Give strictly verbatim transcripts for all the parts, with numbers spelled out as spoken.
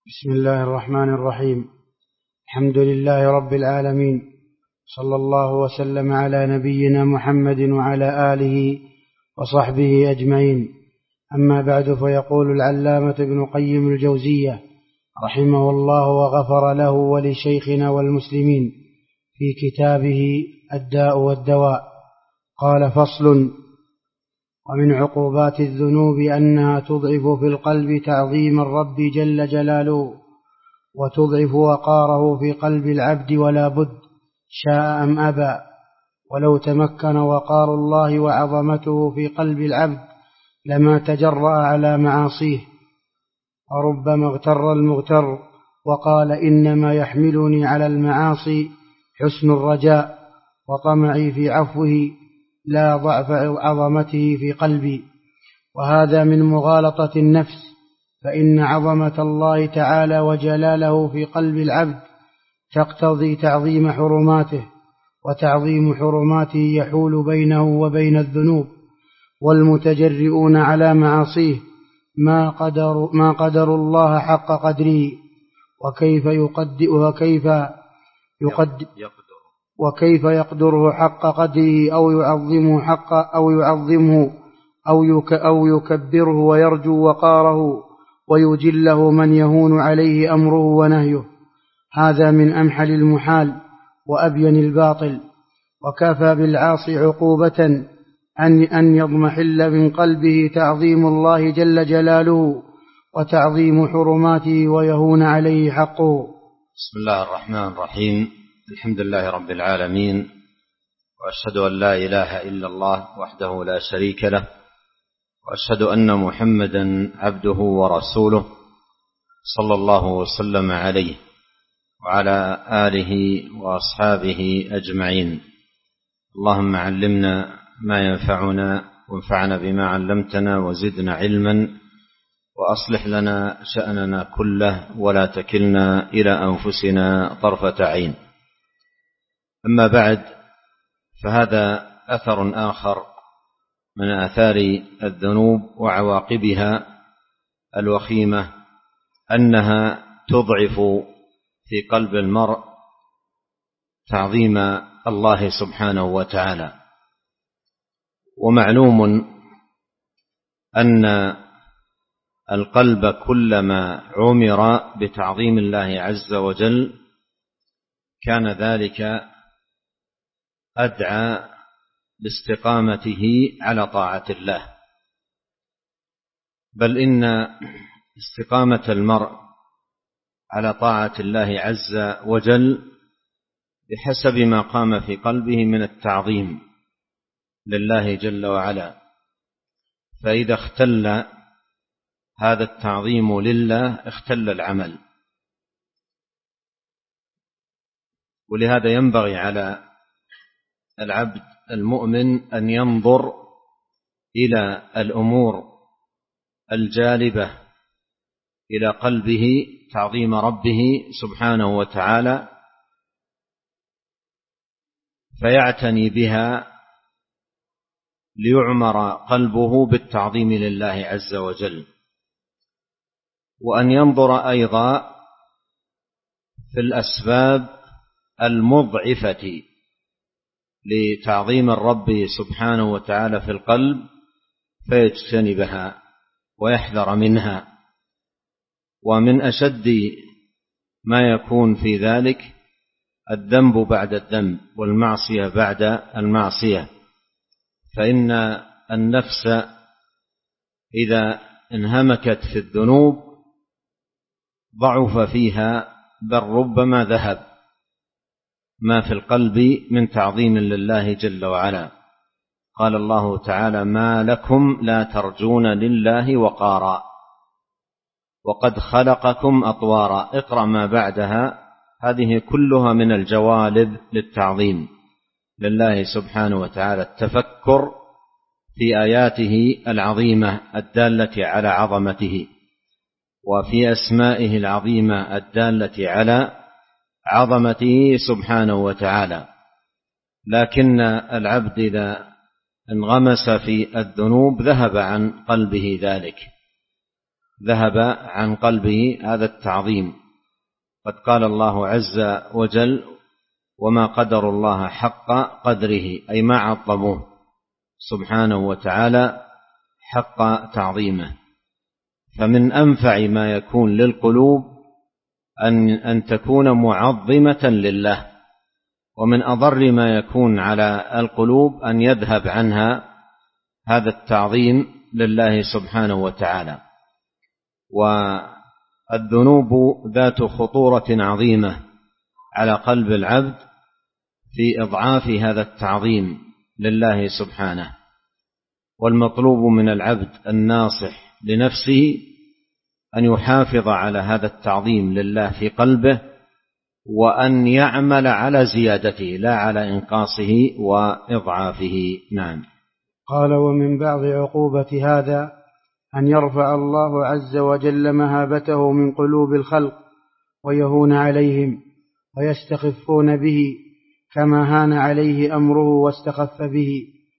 بسم الله الرحمن الرحيم. الحمد لله رب العالمين، صلى الله وسلم على نبينا محمد وعلى آله وصحبه أجمعين. أما بعد، فيقول العلامة ابن قيم الجوزية رحمه الله وغفر له ولشيخنا والمسلمين في كتابه الداء والدواء، قال: فصل: ومن عقوبات الذنوب أنها تضعف في القلب تعظيم الرب جل جلاله، وتضعف وقاره في قلب العبد ولا بد شاء أم أبى. ولو تمكن وقار الله وعظمته في قلب العبد لما تجرأ على معاصيه. وربما اغتر المغتر وقال: إنما يحملني على المعاصي حسن الرجاء وطمعي في عفوه لا ضعف عظمته في قلبي. وهذا من مغالطة النفس، فإن عظمة الله تعالى وجلاله في قلب العبد تقتضي تعظيم حرماته، وتعظيم حرماته يحول بينه وبين الذنوب. والمتجرئون على معاصيه ما قدر ما قدر الله حق قدره، وكيف يقدر وكيف يقدر وكيف يقدره حق قدره أو يعظمه حق أو يعظمه أو يك أو يكبره ويرجو وقاره ويجله من يهون عليه أمره ونهيه. هذا من أمحل المحال وأبين الباطل. وكفى بالعاصي عقوبة أن أن يضمحل من قلبه تعظيم الله جل جلاله وتعظيم حرماته ويهون عليه حقه. بسم الله الرحمن الرحيم. الحمد لله رب العالمين، وأشهد أن لا إله إلا الله وحده لا شريك له، وأشهد أن محمدا عبده ورسوله صلى الله وسلم عليه وعلى آله وأصحابه أجمعين. اللهم علمنا ما ينفعنا وانفعنا بما علمتنا وزدنا علما، وأصلح لنا شأننا كله ولا تكلنا إلى أنفسنا طرفة عين. أما بعد، فهذا أثر آخر من آثار الذنوب وعواقبها الوخيمة، أنها تضعف في قلب المرء تعظيم الله سبحانه وتعالى. ومعلوم أن القلب كلما عمر بتعظيم الله عز وجل كان ذلك أدعى لاستقامته على طاعة الله، بل إن استقامة المرء على طاعة الله عز وجل بحسب ما قام في قلبه من التعظيم لله جل وعلا. فإذا اختل هذا التعظيم لله اختل العمل. ولهذا ينبغي على العبد المؤمن أن ينظر إلى الأمور الجالبة إلى قلبه تعظيم ربه سبحانه وتعالى، فيعتني بها ليعمر قلبه بالتعظيم لله عز وجل. وأن ينظر أيضا في الأسباب المضعفة لتعظيم الرب سبحانه وتعالى في القلب فيجتنبها ويحذر منها. ومن أشد ما يكون في ذلك الذنب بعد الذنب والمعصية بعد المعصية، فإن النفس إذا انهمكت في الذنوب ضعف فيها، بل ربما ذهب ما في القلب من تعظيم لله جل وعلا. قال الله تعالى: ما لكم لا ترجون لله وقارا وقد خلقكم أطوارا. اقرأ ما بعدها، هذه كلها من الجوالب للتعظيم لله سبحانه وتعالى، التفكر في آياته العظيمة الدالة على عظمته، وفي أسمائه العظيمة الدالة على عظمته سبحانه وتعالى. لكن العبد إذا انغمس في الذنوب ذهب عن قلبه ذلك. ذهب عن قلبه هذا التعظيم. قد قال الله عز وجل: وما قدر الله حق قدره، أي ما عظموه سبحانه وتعالى حق تعظيمه. فمن أنفع ما يكون للقلوب أن, أن تكون معظمة لله، ومن أضر ما يكون على القلوب أن يذهب عنها هذا التعظيم لله سبحانه وتعالى. والذنوب ذات خطورة عظيمة على قلب العبد في إضعاف هذا التعظيم لله سبحانه. والمطلوب من العبد الناصح لنفسه أن يحافظ على هذا التعظيم لله في قلبه، وأن يعمل على زيادته لا على إنقاصه وإضعافه. نعم. قال: ومن بعض عقوبة هذا أن يرفع الله عز وجل مهابته من قلوب الخلق ويهون عليهم ويستخفون به كما هان عليه أمره واستخف به.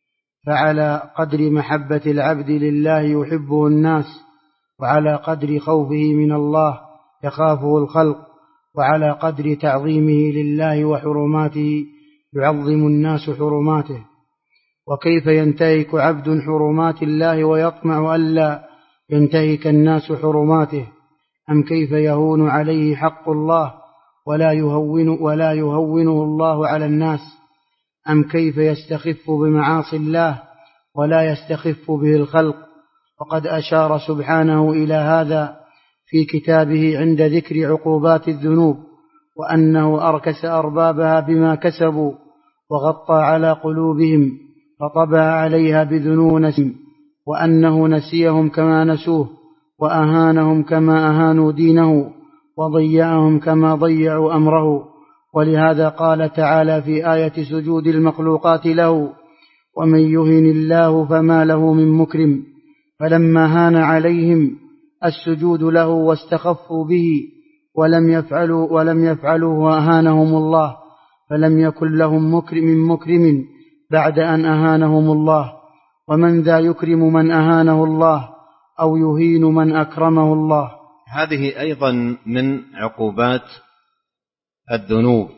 فعلى قدر محبة العبد لله يحبه الناس، وعلى قدر خوفه من الله يخافه الخلق، وعلى قدر تعظيمه لله وحرماته يعظم الناس حرماته. وكيف ينتهك عبد حرمات الله ويطمع ألا ينتهك الناس حرماته؟ أم كيف يهون عليه حق الله ولا يهون ولا يهونه الله على الناس؟ أم كيف يستخف بمعاصي الله ولا يستخف به الخلق؟ وقد أشار سبحانه إلى هذا في كتابه عند ذكر عقوبات الذنوب، وأنه أركس أربابها بما كسبوا وغطى على قلوبهم فطبع عليها بذنوبهم، وأنه نسيهم كما نسوه، وأهانهم كما أهانوا دينه، وضيعهم كما ضيعوا أمره. ولهذا قال تعالى في آية سجود المخلوقات له: ومن يهن الله فما له من مكرم. فلما هان عليهم السجود له واستخفوا به ولم يفعلوا ولم يفعلوا وأهانهم الله، فلم يكن لهم مكرم من مكرم بعد أن أهانهم الله. ومن ذا يكرم من أهانه الله أو يهين من أكرمه الله. هذه أيضا من عقوبات الذنوب،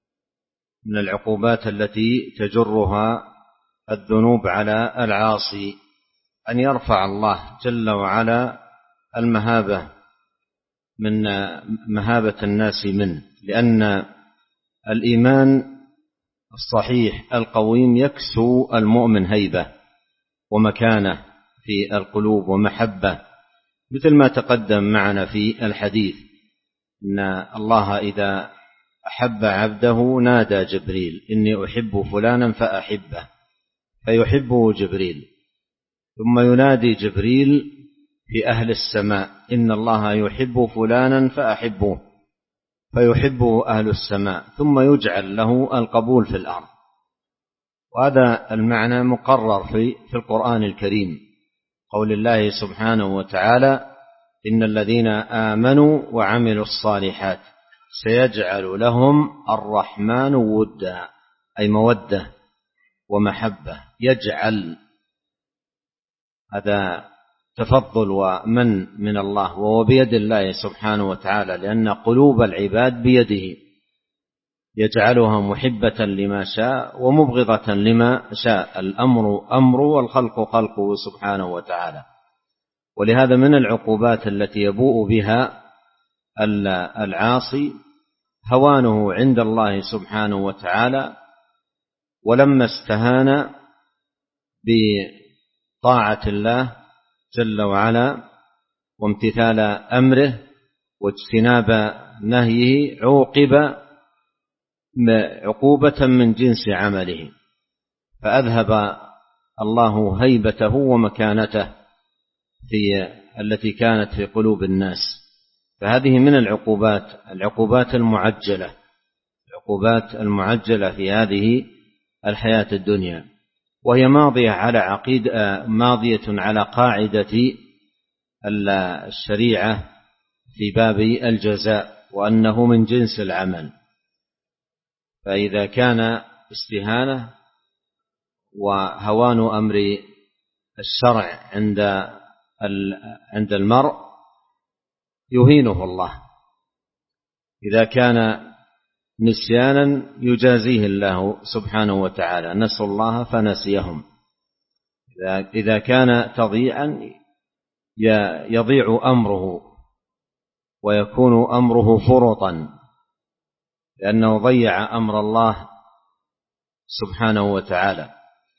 من العقوبات التي تجرها الذنوب على العاصي، أن يرفع الله جل وعلا المهابة من مهابة الناس منه، لأن الإيمان الصحيح القويم يكسو المؤمن هيبة ومكانة في القلوب ومحبة، مثل ما تقدم معنا في الحديث إن الله إذا أحب عبده نادى جبريل: إني أحب فلانا فأحبه، فيحبه جبريل. ثم ينادي جبريل في أهل السماء: إن الله يحب فلانا فأحبوه، فيحبه أهل السماء، ثم يجعل له القبول في الأرض. وهذا المعنى مقرر في في القرآن الكريم، قول الله سبحانه وتعالى: إن الذين آمنوا وعملوا الصالحات سيجعل لهم الرحمن ودا، أي مودة ومحبة. يجعل، هذا تفضل ومن من الله، وهو بيد الله سبحانه وتعالى، لأن قلوب العباد بيده، يجعلها محبة لما شاء ومبغضة لما شاء. الأمر أمره والخلق خلقه سبحانه وتعالى. ولهذا من العقوبات التي يبوء بها العاصي هوانه عند الله سبحانه وتعالى، ولما استهان بطاعة الله جل وعلا وامتثال أمره واجتناب نهيه عوقب عقوبة من جنس عمله، فأذهب الله هيبته ومكانته في التي كانت في قلوب الناس. فهذه من العقوبات العقوبات المعجلة العقوبات المعجلة في هذه الحياة الدنيا، وهي ماضية على عقيدة ماضية على قاعدة الشريعة في باب الجزاء، وأنه من جنس العمل. فإذا كان استهانة وهوان أمر الشرع عند عند المرء يهينه الله. إذا كان نسيانا يجازيه الله سبحانه وتعالى، نسوا الله فنسيهم. إذا كان تضييعا يضيع أمره ويكون أمره فرطا، لأنه ضيع أمر الله سبحانه وتعالى.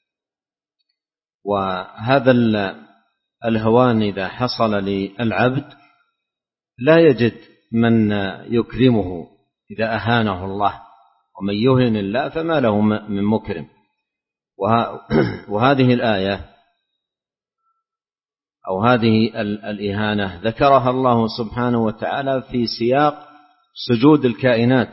وهذا الهوان إذا حصل للعبد لا يجد من يكرمه إذا أهانه الله، ومن يهن الله فما له من مكرم. وهذه الآية أو هذه الإهانة ذكرها الله سبحانه وتعالى في سياق سجود الكائنات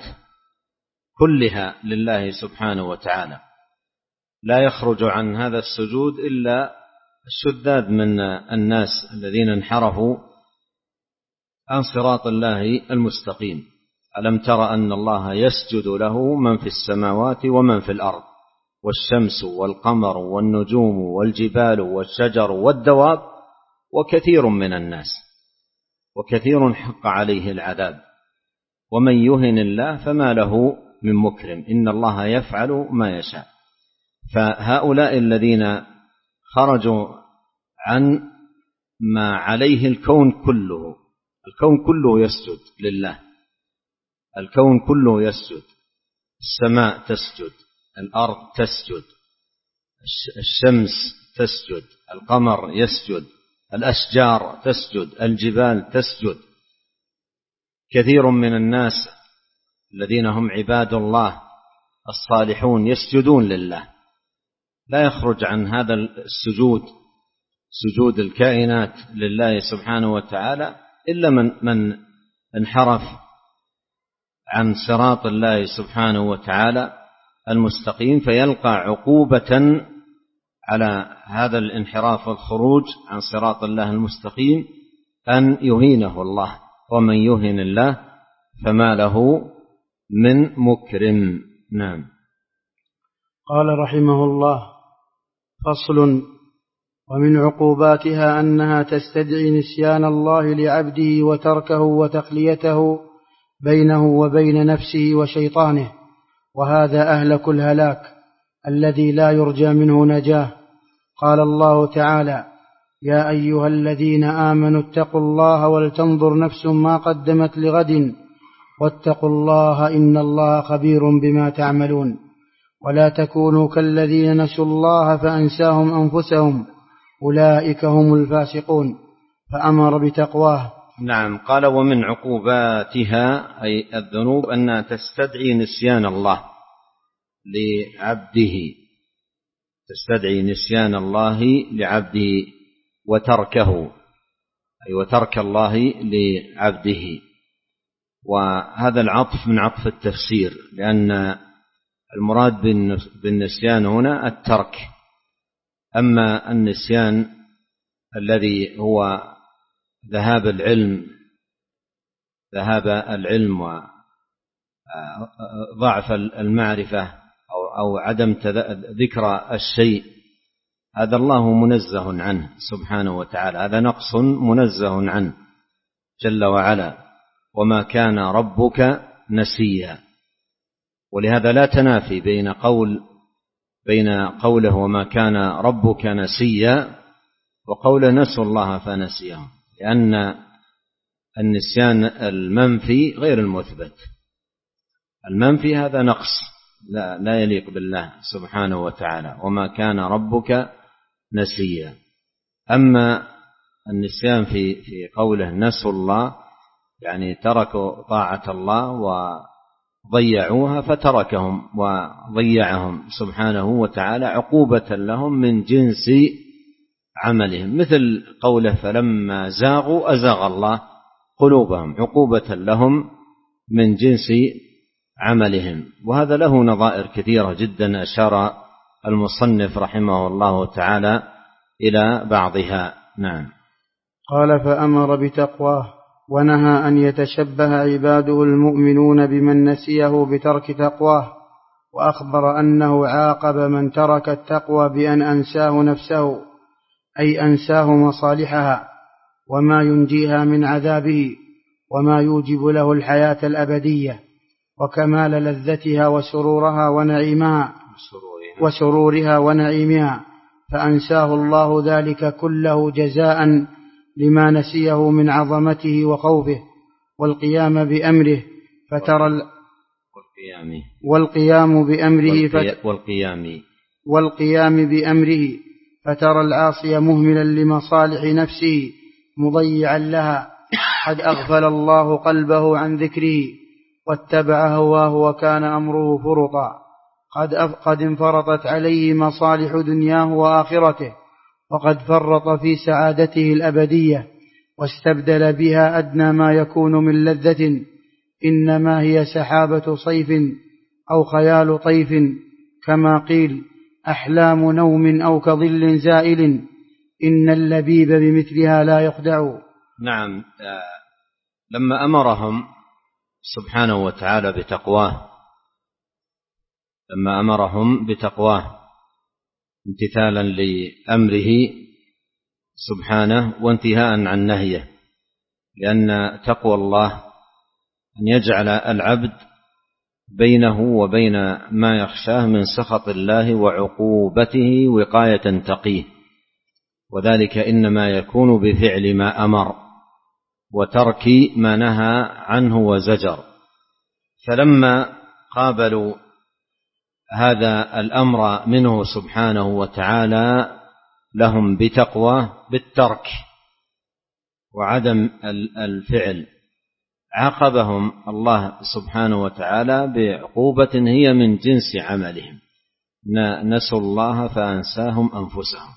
كلها لله سبحانه وتعالى، لا يخرج عن هذا السجود إلا الشذاذ من الناس الذين انحرفوا عن صراط الله المستقيم. ألم تر أن الله يسجد له من في السماوات ومن في الأرض، والشمس والقمر والنجوم والجبال والشجر والدواب وكثير من الناس، وكثير حق عليه العذاب، ومن يهن الله فما له من مكرم، إن الله يفعل ما يشاء. فهؤلاء الذين خرجوا عن ما عليه الكون كله، الكون كله يسجد لله، الكون كله يسجد، السماء تسجد، الأرض تسجد، الشمس تسجد، القمر يسجد، الأشجار تسجد، الجبال تسجد. كثير من الناس الذين هم عباد الله الصالحون يسجدون لله، لا يخرج عن هذا السجود، سجود الكائنات لله سبحانه وتعالى، إلا من من انحرف عن صراط الله سبحانه وتعالى المستقيم، فيلقى عقوبة على هذا الانحراف والخروج عن صراط الله المستقيم أن يهينه الله، ومن يهن الله فما له من مكرم. نعم. قال رحمه الله: فصل. ومن عقوباتها أنها تستدعي نسيان الله لعبده وتركه وتخليته بينه وبين نفسه وشيطانه، وهذا أهلك الهلاك الذي لا يرجى منه نجاه. قال الله تعالى: يا أيها الذين آمنوا اتقوا الله ولتنظر نفس ما قدمت لغد واتقوا الله إن الله خبير بما تعملون، ولا تكونوا كالذين نسوا الله فأنساهم أنفسهم أولئك هم الفاسقون، فأمر بتقواه. نعم. قال: ومن عقوباتها أي الذنوب أنها تستدعي نسيان الله لعبده، تستدعي نسيان الله لعبده وتركه، أي وترك الله لعبده. وهذا العطف من عطف التفسير، لأن المراد بالنسيان هنا الترك. أما النسيان الذي هو ذهاب العلم ذهاب العلم وضعف المعرفة أو أو عدم ذكر الشيء، هذا الله منزه عنه سبحانه وتعالى، هذا نقص منزه عنه جل وعلا. وما كان ربك نسيا. ولهذا لا تنافي بين قول بين قوله وما كان ربك نسيا وقوله نسوا الله فنسيهم، لأن النسيان المنفي غير المثبت. المنفي هذا نقص لا, لا يليق بالله سبحانه وتعالى، وما كان ربك نسيا. أما النسيان في في قوله نسوا الله، يعني تركوا طاعة الله وضيعوها، فتركهم وضيعهم سبحانه وتعالى عقوبة لهم من جنس عملهم، مثل قوله فلما زاغوا أزاغ الله قلوبهم، عقوبة لهم من جنس عملهم. وهذا له نظائر كثيرة جدا أشار المصنف رحمه الله تعالى إلى بعضها. نعم. قال: فأمر بتقواه، ونهى أن يتشبه عباده المؤمنون بمن نسيه بترك تقواه، وأخبر أنه عاقب من ترك التقوى بأن أنساه نفسه، أي أنساه مصالحها وما ينجيها من عذابه، وما يوجب له الحياة الأبدية وكمال لذتها وسرورها ونعيمها وسرورها ونعيمها، فأنساه الله ذلك كله جزاء لما نسيه من عظمته وخوفه والقيام بأمره فترى والقيام والقيام بأمره فت والقيام والقيام بأمره فترى العاصي مهملا لمصالح نفسه مضيعا لها، قد أغفل الله قلبه عن ذكره واتبع هواه وكان أمره فرطا، قد, قد انفرطت عليه مصالح دنياه وآخرته، وقد فرط في سعادته الأبدية واستبدل بها أدنى ما يكون من لذة، إنما هي سحابة صيف أو خيال طيف، كما قيل أحلام نوم أو كظل زائل، إن اللبيب بمثلها لا يخدع. نعم. لما أمرهم سبحانه وتعالى بتقواه لما أمرهم بتقواه امتثالا لأمره سبحانه وانتهاء عن نهيه، لأن تقوى الله أن يجعل العبد بينه وبين ما يخشاه من سخط الله وعقوبته وقاية تقيه، وذلك إنما يكون بفعل ما أمر وترك ما نهى عنه وزجر. فلما قابلوا هذا الأمر منه سبحانه وتعالى لهم بتقوى بالترك وعدم الفعل، عاقبهم الله سبحانه وتعالى بعقوبة هي من جنس عملهم، نسوا الله فأنساهم أنفسهم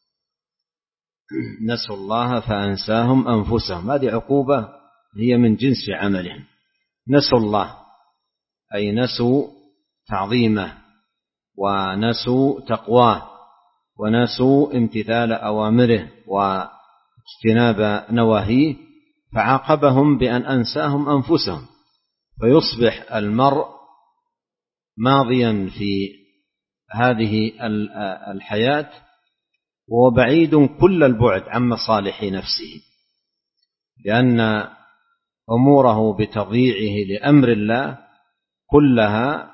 نسوا الله فأنساهم أنفسهم هذه عقوبة هي من جنس عملهم. نسوا الله أي نسوا تعظيمه ونسوا تقواه ونسوا امتثال أوامره واجتناب نواهيه، فعاقبهم بأن أنساهم أنفسهم، فيصبح المرء ماضيا في هذه الحياة وهو بعيد كل البعد عن مصالح نفسه، لأن أموره بتضييعه لأمر الله كلها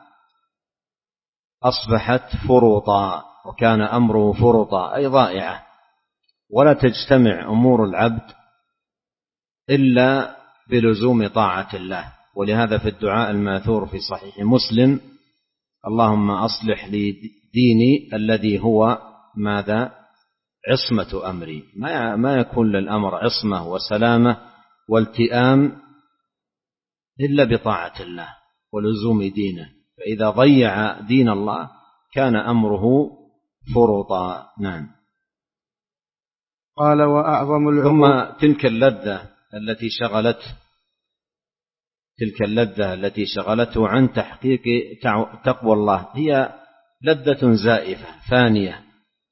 أصبحت فرطا، وكان أمره فرطا أي ضائعة، ولا تجتمع أمور العبد إلا بلزوم طاعة الله. ولهذا في الدعاء الماثور في صحيح مسلم: اللهم أصلح لي ديني الذي هو ماذا؟ عصمة أمري. ما يكون للأمر عصمة وسلامة والتئام إلا بطاعة الله ولزوم دينه، فإذا ضيع دين الله كان أمره فرطا. نعم. قال وأعظم العقوق. ثم تلك اللذة التي شغلته تلك اللذة التي شغلته عن تحقيق تقوى الله هي لذة زائفة فانية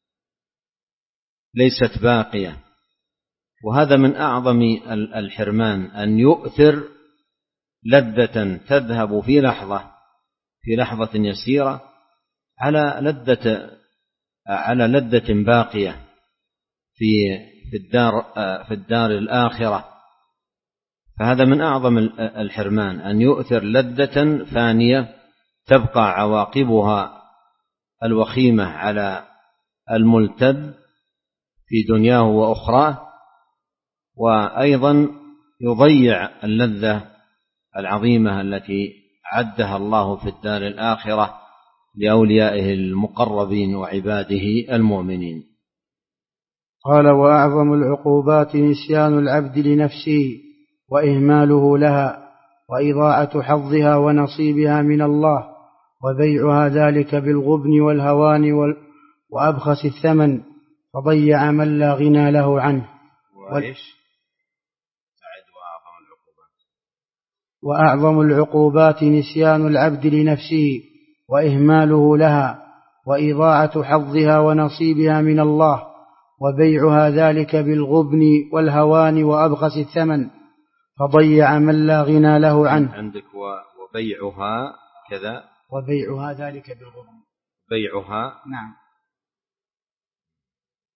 ليست باقية، وهذا من أعظم الحرمان، أن يؤثر لذة تذهب في لحظة في لحظة يسيرة على لذة على لذة باقية في في الدار في الدار الآخرة. فهذا من أعظم الحرمان، أن يؤثر لذة فانية تبقى عواقبها الوخيمة على الملتذ في دنياه وأخراه، وأيضا يضيع اللذة العظيمة التي عدها الله في الدار الآخرة لأوليائه المقربين وعباده المؤمنين. قال وأعظم العقوبات نسيان العبد لنفسه وإهماله لها وإضاعة حظها ونصيبها من الله وبيعها ذلك بالغبن والهوان وأبخس الثمن، فضيع من لا غنى له عنه. وأعظم العقوبات نسيان العبد لنفسه وإهماله لها وإضاعة حظها ونصيبها من الله وبيعها ذلك بالغبن والهوان وأبخس الثمن، فضيع من لا غنى له عنه. عندك وبيعها كذا، وبيعها ذلك بالغبن، بيعها نعم،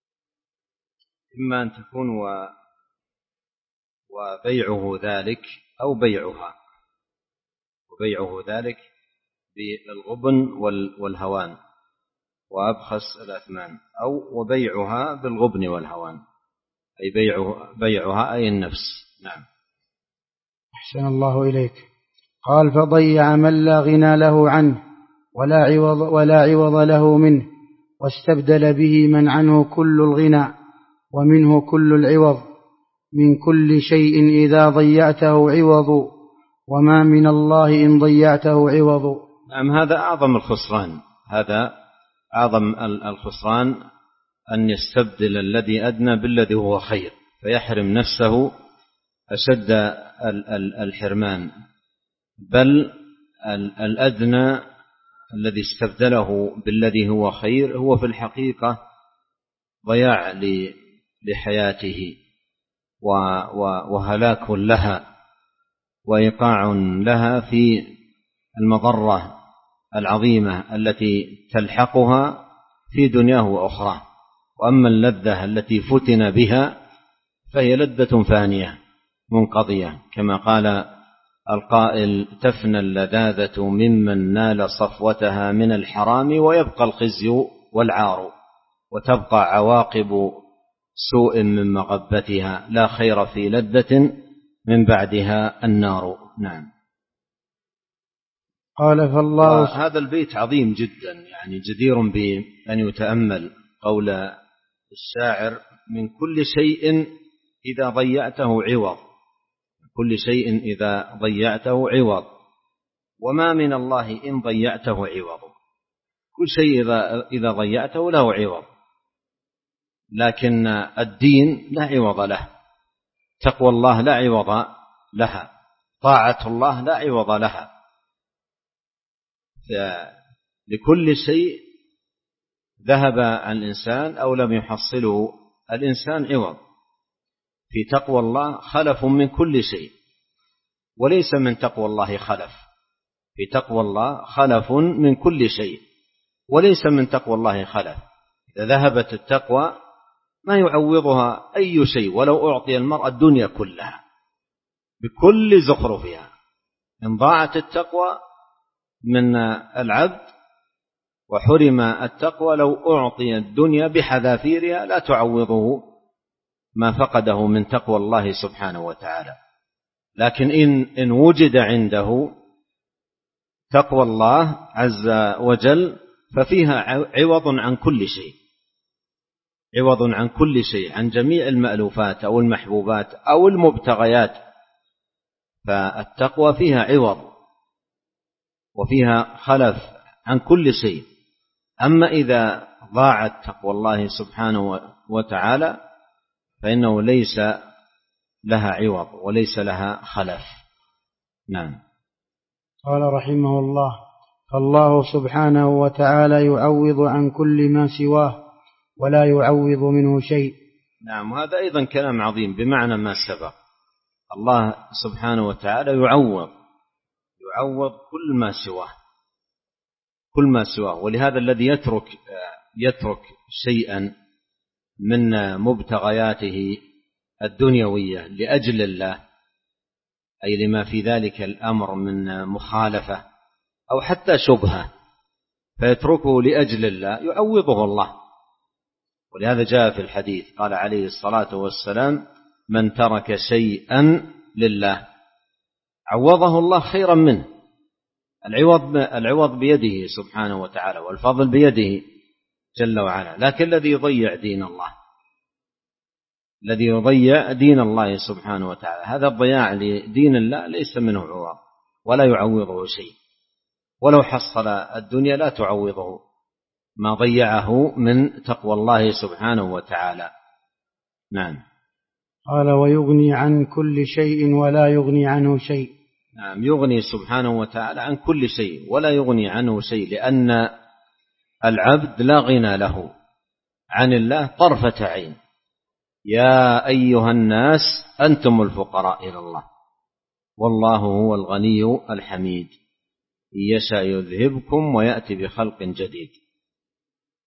إما أن تكون و وبيعه ذلك أو بيعها، وبيعه ذلك بالغبن والهوان وأبخس الأثمان، أو وبيعها بالغبن والهوان، أي بيعها, بيعها أي النفس. نعم. أحسن الله إليك. قال: فضيع من لا غنى له عنه ولا عوض, ولا عوض له منه، واستبدل به من عنه كل الغنى ومنه كل العوض، من كل شيء إذا ضيعته عوض، وما من الله إن ضيعته عوض. نعم، هذا أعظم الخسران، هذا أعظم الخسران أن يستبدل الذي أدنى بالذي هو خير، فيحرم نفسه أشد الحرمان، بل الأدنى الذي استبدله بالذي هو خير هو في الحقيقة ضياع لحياته وهلاك لها وإيقاع لها في المضرة العظيمة التي تلحقها في دنياه وأخرى. وأما اللذة التي فتن بها فهي لذة فانية منقضية، كما قال القائل: تفنى اللذاذة ممن نال صفوتها من الحرام، ويبقى الخزي والعار، وتبقى عواقب سوء من مغبتها، لا خير في لذة من بعدها النار. نعم. قال: فالله. هذا البيت عظيم جدا، يعني جدير بأن يتأمل قول الشاعر: من كل شيء إذا ضيعته عوض، كل شيء إذا ضيعته عوض، وما من الله إن ضيعته عوض. كل شيء إذا, إذا ضيعته له عوض، لكن الدين لا عوض له، تقوى الله لا عوض لها، طاعة الله لا عوض لها. لكل شيء ذهب عن الإنسان أو لم يحصله الإنسان عوض. في تقوى الله خلف من كل شيء، وليس من تقوى الله خلف. في تقوى الله خلف من كل شيء، وليس من تقوى الله خلف. إذا ذهبت التقوى ما يعوضها أي شيء، ولو أعطي المرأة الدنيا كلها بكل زخرفها، إن ضاعت التقوى من العبد وحرم التقوى، لو أعطي الدنيا بحذافيرها لا تعوضه ما فقده من تقوى الله سبحانه وتعالى. لكن إن, إن وجد عنده تقوى الله عز وجل ففيها عوض عن كل شيء، عوض عن كل شيء، عن جميع المألوفات أو المحبوبات أو المبتغيات. فالتقوى فيها عوض وفيها خلف عن كل شيء. أما إذا ضاعت تقوى الله سبحانه وتعالى فإنه ليس لها عوض وليس لها خلف. نعم. قال رحمه الله: فالله سبحانه وتعالى يعوض عن كل ما سواه ولا يعوض منه شيء. نعم، وهذا أيضا كلام عظيم بمعنى ما سبق. الله سبحانه وتعالى يعوض يعوض كل ما سواه، كل ما سواه. ولهذا الذي يترك يترك شيئا من مبتغياته الدنيوية لأجل الله، أي لما في ذلك الأمر من مخالفة أو حتى شبهة، فيتركه لأجل الله يعوضه الله. ولهذا جاء في الحديث قال عليه الصلاة والسلام: من ترك شيئا لله عوضه الله خيرا منه. العوض العوض بيده سبحانه وتعالى، والفضل بيده جل وعلا. لكن الذي يضيع دين الله، الذي يضيع دين الله سبحانه وتعالى، هذا الضياع لدين الله ليس منه عوض ولا يعوضه شيء، ولو حصل الدنيا لا تعوضه ما ضيعه من تقوى الله سبحانه وتعالى. نعم. قال: ويغني عن كل شيء ولا يغني عنه شيء. نعم، يغني سبحانه وتعالى عن كل شيء ولا يغني عنه شيء، لأن العبد لا غنى له عن الله طرفة عين. يا أيها الناس أنتم الفقراء إلى الله والله هو الغني الحميد، إن يشاء يذهبكم ويأتي بخلق جديد.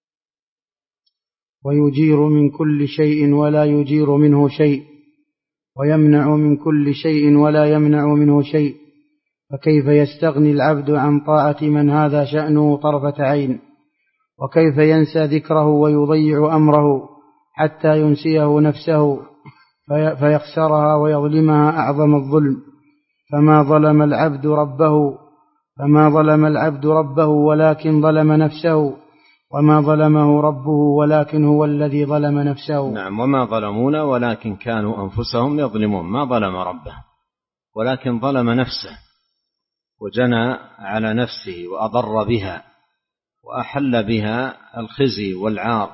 ويجير من كل شيء ولا يجير منه شيء. ويمنع من كل شيء ولا يمنع منه شيء، فكيف يستغني العبد عن طاعة من هذا شأنه طرفة عين؟ وكيف ينسى ذكره ويضيع أمره حتى ينسيه نفسه فيخسرها ويظلمها أعظم الظلم؟ فما ظلم العبد ربه فما ظلم العبد ربه ولكن ظلم نفسه، وما ظلمه ربه ولكن هو الذي ظلم نفسه. نعم، وما ظلمونا ولكن كانوا أنفسهم يظلمون. ما ظلم ربه ولكن ظلم نفسه، وجنى على نفسه وأضر بها، وأحل بها الخزي والعار،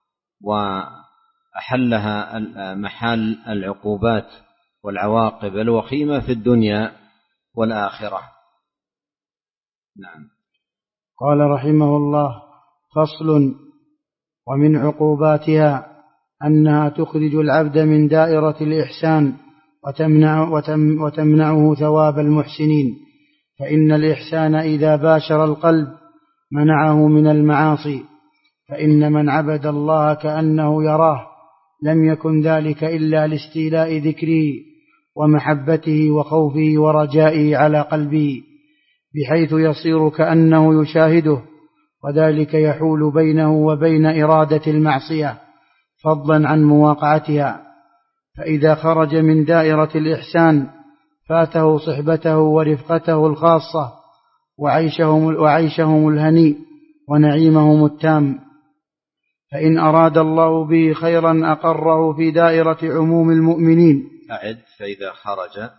وأحلها محل العقوبات والعواقب الوخيمة في الدنيا والآخرة. نعم. قال رحمه الله: فصل: ومن عقوباتها أنها تخرج العبد من دائرة الإحسان وتمنع وتم وتمنعه ثواب المحسنين، فإن الإحسان إذا باشر القلب منعه من المعاصي، فإن من عبد الله كأنه يراه لم يكن ذلك إلا لاستيلاء ذكره ومحبته وخوفه ورجائه على قلبه، بحيث يصير كأنه يشاهده، وذلك يحول بينه وبين إرادة المعصية فضلا عن مواقعتها. فإذا خرج من دائرة الإحسان فاته صحبته ورفقته الخاصة وعيشهم, وعيشهم الهنيء ونعيمهم التام. فإن أراد الله به خيرا أقره في دائرة عموم المؤمنين. أعد. فإذا خرج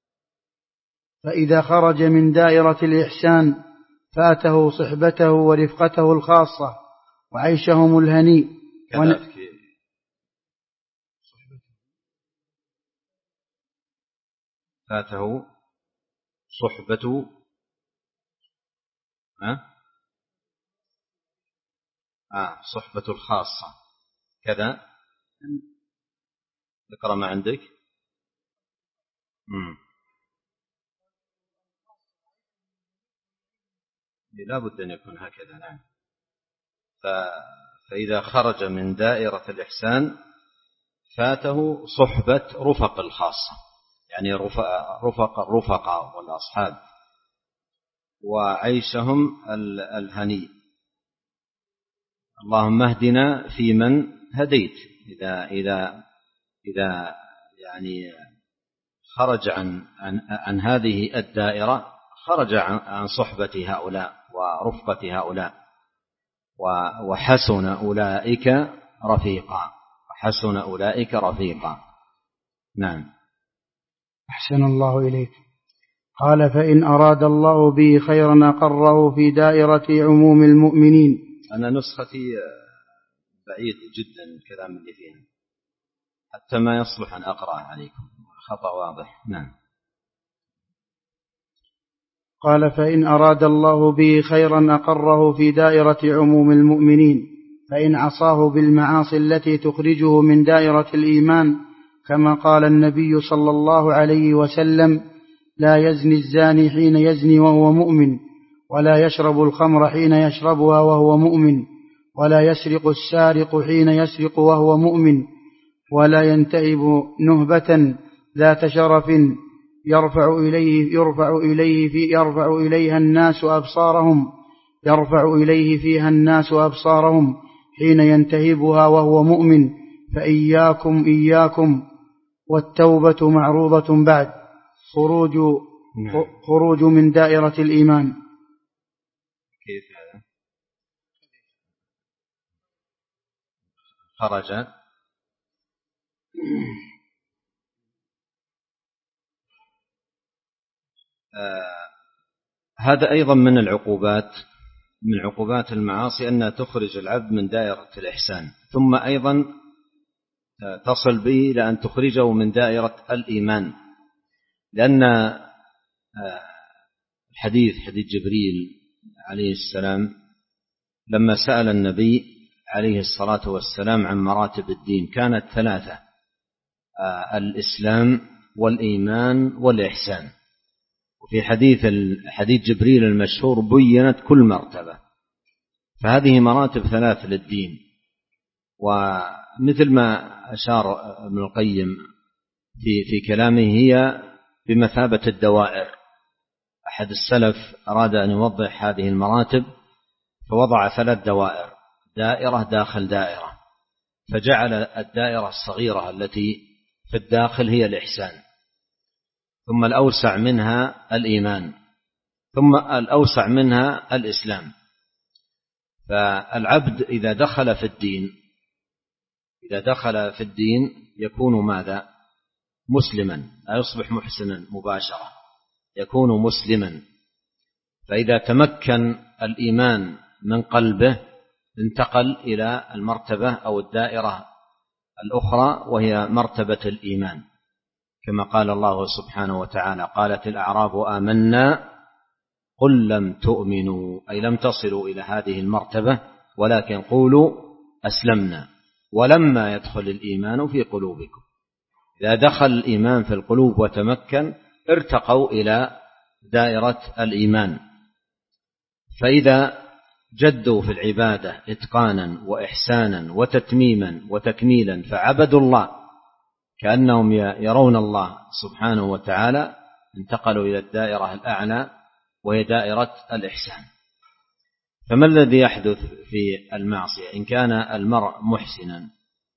فإذا خرج من دائرة الإحسان فاته صحبته ورفقته الخاصة وعيشهم الهنيء ون... فاته صحبة أه؟ آه صحبة الخاصة كذا. اقرأ ما عندك. مم. لا بد أن يكون هكذا. نعم. فإذا خرج من دائرة الإحسان فاته صحبة رفق الخاصة، يعني رفق الرفقاء والأصحاب، وعيشهم الهني. اللهم اهدنا فيمن هديت. إذا إذا إذا يعني خرج عن عن, عن هذه الدائرة، خرج عن, عن صحبة هؤلاء ورفقة هؤلاء، وحسن أولئك رفيقا وحسن أولئك رفيقا. نعم. أحسن الله إليك. قال: فإن أراد الله به خيرا أقره في دائرة عموم المؤمنين. أنا نسختي بعيد جدا من الكلام اللي فيها، حتى ما يصلح أن أقرأ عليكم، خطأ واضح. نعم. قال: فإن أراد الله به خيرا أقره في دائرة عموم المؤمنين، فإن عصاه بالمعاصي التي تخرجه من دائرة الإيمان، كما قال النبي صلى الله عليه وسلم: لا يزني الزاني حين يزني وهو مؤمن، ولا يشرب الخمر حين يشربها وهو مؤمن، ولا يسرق السارق حين يسرق وهو مؤمن، ولا ينتهب نهبة ذات شرف يرفع إليه يرفع إليه في يرفع إليها الناس أبصارهم يرفع إليه فيها الناس أبصارهم حين ينتهبها وهو مؤمن. فإياكم إياكم والتوبة معروضة بعد خروج خروج من دائرة الإيمان. كيف هذا؟ خرج آه هذا أيضا من العقوبات، من عقوبات المعاصي أنها تخرج العبد من دائرة الإحسان، ثم أيضا تصل به إلى أن تخرجه من دائرة الإيمان، لأن الحديث حديث جبريل عليه السلام لما سأل النبي عليه الصلاة والسلام عن مراتب الدين كانت ثلاثة: الإسلام والإيمان والإحسان. وفي حديث حديث جبريل المشهور بينت كل مرتبة، فهذه مراتب ثلاث للدين. ومثل ما أشار ابن القيم في في كلامه هي بمثابة الدوائر. أحد السلف أراد أن يوضح هذه المراتب فوضع ثلاث دوائر، دائرة داخل دائرة، فجعل الدائرة الصغيرة التي في الداخل هي الإحسان، ثم الأوسع منها الإيمان، ثم الأوسع منها الإسلام. فالعبد إذا دخل في الدين إذا دخل في الدين يكون ماذا؟ مسلما، لا يصبح محسنا مباشرة، يكون مسلما. فإذا تمكن الإيمان من قلبه انتقل إلى المرتبة أو الدائرة الأخرى وهي مرتبة الإيمان، كما قال الله سبحانه وتعالى: قالت الأعراب آمنا قل لم تؤمنوا، أي لم تصلوا إلى هذه المرتبة ولكن قولوا أسلمنا ولما يدخل الإيمان في قلوبكم. إذا دخل الإيمان في القلوب وتمكن ارتقوا إلى دائرة الإيمان. فإذا جدوا في العبادة إتقانا وإحسانا وتتميما وتكميلا فعبدوا الله كأنهم يرون الله سبحانه وتعالى، انتقلوا إلى الدائرة الأعلى وهي دائرة الإحسان. فما الذي يحدث في المعصية؟ إن كان المرء محسنا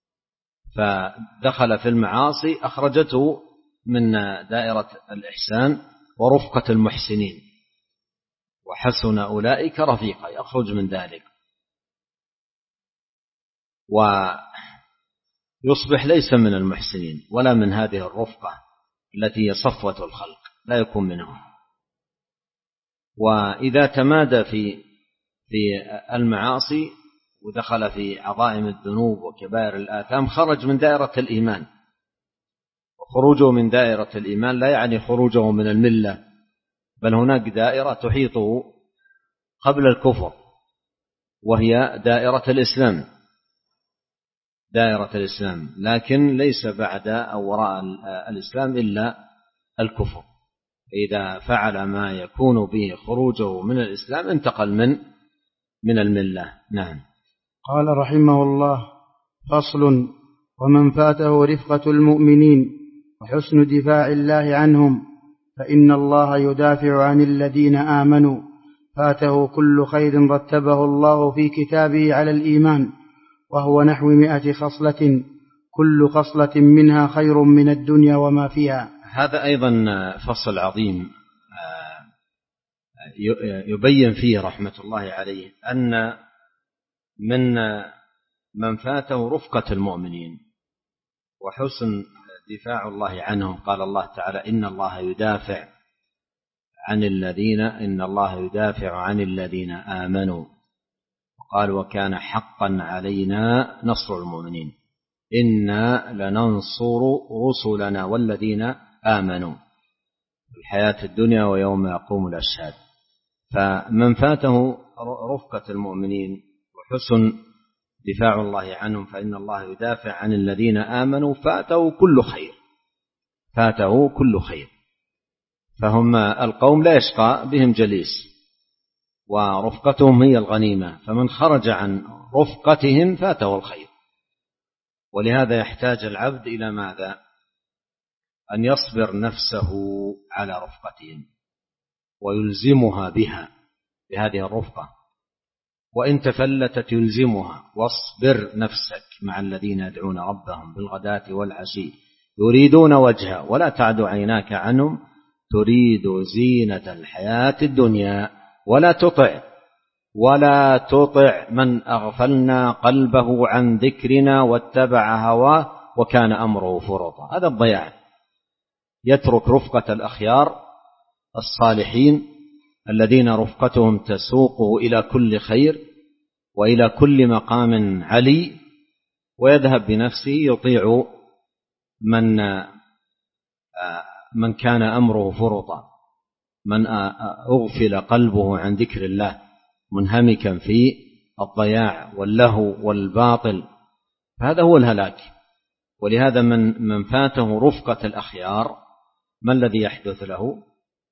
فدخل في المعاصي أخرجته من دائرة الإحسان ورفقة المحسنين، وحسن أولئك رفيقا، يخرج من ذلك ويصبح ليس من المحسنين ولا من هذه الرفقة التي هي صفوة الخلق، لا يكون منهم. وإذا تمادى في في المعاصي ودخل في عظائم الذنوب وكبائر الآثام خرج من دائرة الإيمان. وخروجه من دائرة الإيمان لا يعني خروجه من الملة، بل هناك دائرة تحيطه قبل الكفر وهي دائرة الإسلام، دائرة الإسلام، لكن ليس بعد أو وراء الإسلام إلا الكفر. إذا فعل ما يكون به خروجه من الإسلام انتقل من من الملة. نعم. قال رحمه الله: فصل: ومن فاته رفقة المؤمنين وحسن دفاع الله عنهم فإن الله يدافع عن الذين آمنوا. فاته كل خير رتبه الله في كتابه على الإيمان، وهو نحو مئة خصلة، كل خصلة منها خير من الدنيا وما فيها. هذا أيضا فصل عظيم يبين فيه رحمة الله عليه أن من من فاته رفقة المؤمنين وحسن دفاع الله عنهم. قال الله تعالى: إن الله يدافع عن الذين إن الله يدافع عن الذين آمنوا. وقال: وكان حقا علينا نصر المؤمنين، إنا لننصر رسلنا والذين آمنوا في الحياة الدنيا ويوم يقوم الأشهاد. فمن فاته رفقة المؤمنين وحسن دفاع الله عنهم فإن الله يدافع عن الذين آمنوا فاته كل خير، فاته كل خير. فهم القوم لا يشقى بهم جليس ورفقتهم هي الغنيمة، فمن خرج عن رفقتهم فاته الخير. ولهذا يحتاج العبد إلى ماذا؟ أن يصبر نفسه على رفقتهم ويلزمها بها، بهذه الرفقة، وإن تفلتت يلزمها. واصبر نفسك مع الذين يدعون ربهم بالغداة والعشي يريدون وجهه ولا تعد عيناك عنهم تريد زينة الحياة الدنيا ولا تطع ولا تطع من أغفلنا قلبه عن ذكرنا واتبع هواه وكان أمره فرطا. هذا الضياع، يترك رفقة الأخيار الصالحين الذين رفقتهم تسوقه إلى كل خير وإلى كل مقام علي، ويذهب بنفسه يطيع من من كان أمره فرطا، من أغفل قلبه عن ذكر الله منهمكا في الضياع واللهو والباطل، هذا هو الهلاك. ولهذا من من فاته رفقة الأخيار ما الذي يحدث له؟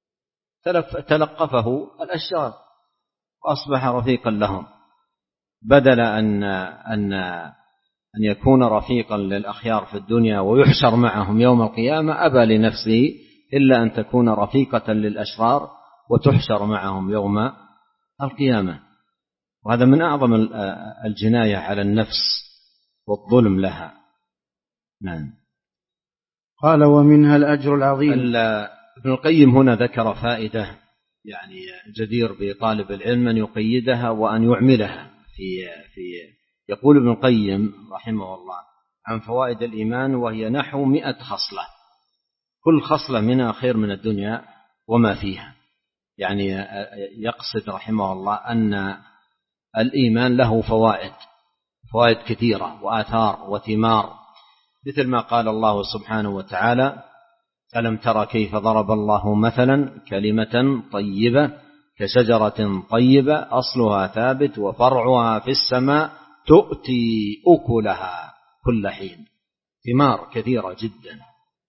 تلقفه الأشرار وأصبح رفيقا لهم، بدل أن أن أن يكون رفيقا للأخيار في الدنيا ويحشر معهم يوم القيامة أبى لنفسه إلا أن تكون رفيقة للأشرار وتحشر معهم يوم القيامة. وهذا من أعظم الجناية على النفس والظلم لها. نعم. قال ومنها الأجر العظيم. ابن القيم هنا ذكر فائدة يعني جدير بطالب العلم أن يقيدها وأن يعملها في في يقول ابن القيم رحمه الله عن فوائد الإيمان وهي نحو مئة خصلة، كل خصلة منها خير من الدنيا وما فيها. يعني يقصد رحمه الله أن الإيمان له فوائد فوائد كثيرة وآثار وثمار، مثل ما قال الله سبحانه وتعالى: ألم تر كيف ضرب الله مثلا كلمة طيبة كشجرة طيبة أصلها ثابت وفرعها في السماء تؤتي أكلها كل حين. ثمار كثيرة جدا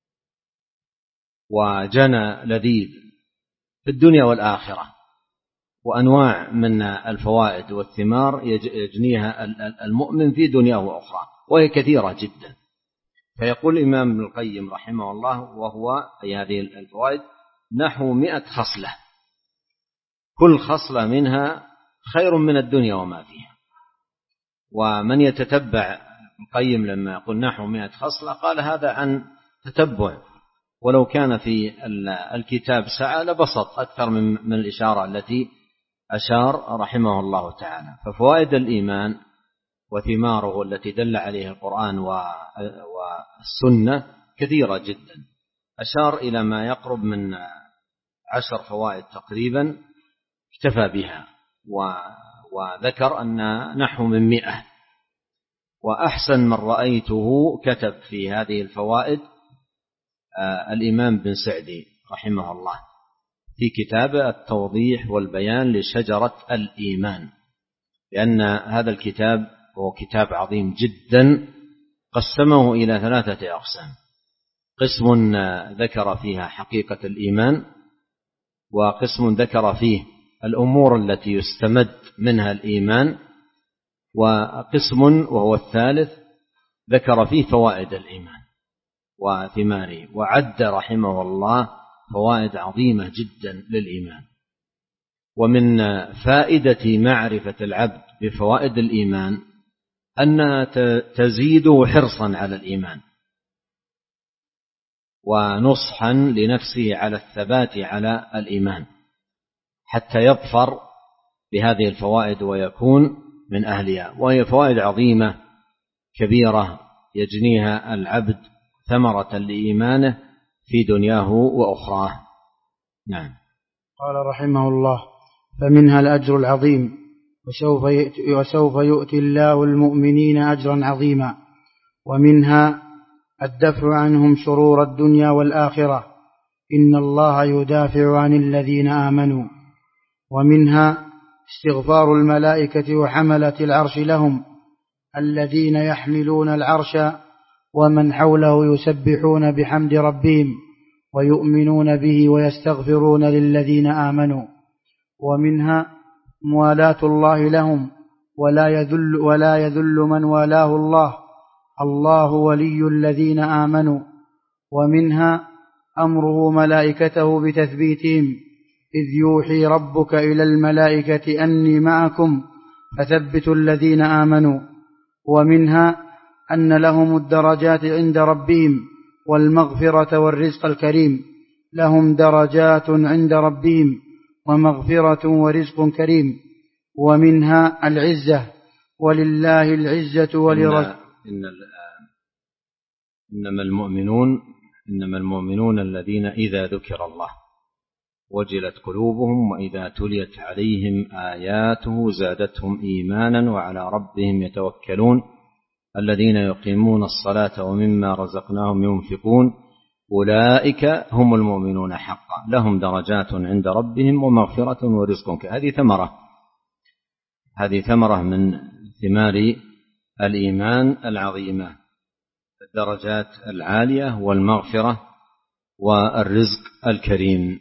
وجنى لذيذ في الدنيا والآخرة، وأنواع من الفوائد والثمار يجنيها المؤمن في دنياه وأخرى، وهي كثيرة جدا. فيقول الإمام ابن القيم رحمه الله وهو أي هذه الفوائد نحو مئة خصلة، كل خصلة منها خير من الدنيا وما فيها. ومن يتتبع القيم لما يقول نحو مئة خصلة قال هذا عن تتبع، ولو كان في الكتاب سعى لبسط أكثر من الإشارة التي أشار رحمه الله تعالى. ففوائد الإيمان وثماره التي دل عليه القرآن والسنة كثيرة جدا، أشار إلى ما يقرب من عشر فوائد تقريبا اكتفى بها، وذكر أن نحو من مئة. وأحسن من رأيته كتب في هذه الفوائد الإمام بن سعدي رحمه الله في كتابه التوضيح والبيان لشجرة الإيمان، لأن هذا الكتاب هو كتاب عظيم جدا، قسمه إلى ثلاثة أقسام: قسم ذكر فيها حقيقة الإيمان، وقسم ذكر فيه الأمور التي يستمد منها الإيمان، وقسم وهو الثالث ذكر فيه فوائد الإيمان وثماره. وعد رحمه الله فوائد عظيمة جدا للإيمان. ومن فائدة معرفة العبد بفوائد الإيمان أنها تزيده حرصا على الإيمان ونصحا لنفسه على الثبات على الإيمان حتى يظفر بهذه الفوائد ويكون من أهلها. وهي فوائد عظيمة كبيرة يجنيها العبد ثمرة لإيمانه في دنياه وأخراه. نعم. قال رحمه الله: فمنها الأجر العظيم، وسوف يؤتي, وسوف يؤتي الله المؤمنين أجرا عظيما. ومنها الدفع عنهم شرور الدنيا والآخرة، إن الله يدافع عن الذين آمنوا. ومنها استغفار الملائكة وحملة العرش لهم، الذين يحملون العرش ومن حوله يسبحون بحمد ربهم ويؤمنون به ويستغفرون للذين آمنوا. ومنها موالاة الله لهم، ولا يذل, ولا يذل من والاه الله، الله ولي الذين آمنوا. ومنها أمره ملائكته بتثبيتهم، إذ يوحي ربك إلى الملائكة أني معكم فثبتوا الذين آمنوا. ومنها أن لهم الدرجات عند ربهم والمغفرة والرزق الكريم، لهم درجات عند ربهم ومغفرة ورزق كريم. ومنها العزة، ولله العزة ولرسوله. إن إنما المؤمنون إنما المؤمنون الذين إذا ذكر الله وجلت قلوبهم وإذا تليت عليهم آياته زادتهم إيمانا وعلى ربهم يتوكلون الذين يقيمون الصلاة ومما رزقناهم ينفقون أولئك هم المؤمنون حقا لهم درجات عند ربهم ومغفرة ورزق كريم. هذه ثمرة هذه ثمرة من ثمار الإيمان العظيمة، الدرجات العالية والمغفرة والرزق الكريم.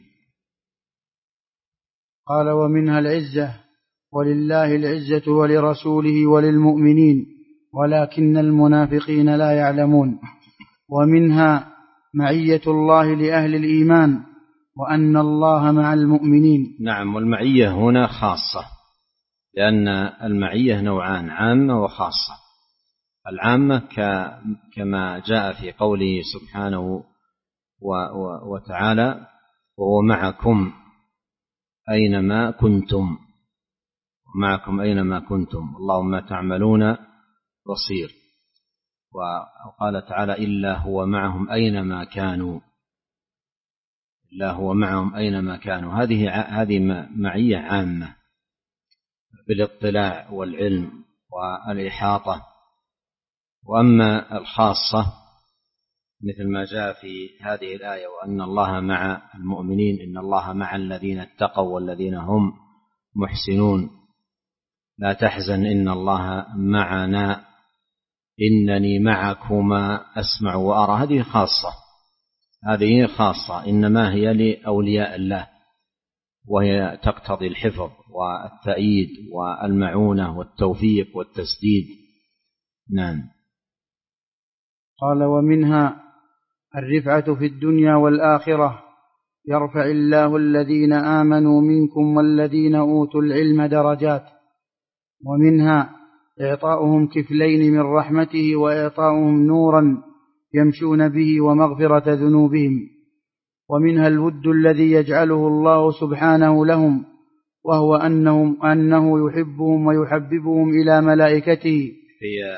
قال: ومنها العزة، ولله العزة ولرسوله وللمؤمنين، ولكن المنافقين لا يعلمون. ومنها معية الله لأهل الإيمان، وأن الله مع المؤمنين. نعم، والمعية هنا خاصة، لأن المعية نوعان، عامة وخاصة. العامة كما جاء في قوله سبحانه وتعالى: وهو معكم أينما كنتم، ومعكم أينما كنتم والله ما تعملون بصير. وقال تعالى: إلا هو معهم أينما كانوا، إلا هو معهم أينما كانوا. هذه هذه معية عامة بالاطلاع والعلم والإحاطة. وأما الخاصة مثل ما جاء في هذه الآية: وأن الله مع المؤمنين، إن الله مع الذين اتقوا والذين هم محسنون، لا تحزن إن الله معنا، إنني معكما أسمع وأرى. هذه خاصة، هذه خاصة، إنما هي لأولياء الله، وهي تقتضي الحفظ والتأييد والمعونة والتوفيق والتسديد. نعم. قال: ومنها الرفعة في الدنيا والآخرة، يرفع الله الذين آمنوا منكم والذين أوتوا العلم درجات. ومنها إعطاؤهم كفلين من رحمته، وإعطاؤهم نورا يمشون به ومغفرة ذنوبهم. ومنها الود الذي يجعله الله سبحانه لهم، وهو أنهم أنه يحبهم ويحببهم إلى ملائكته. في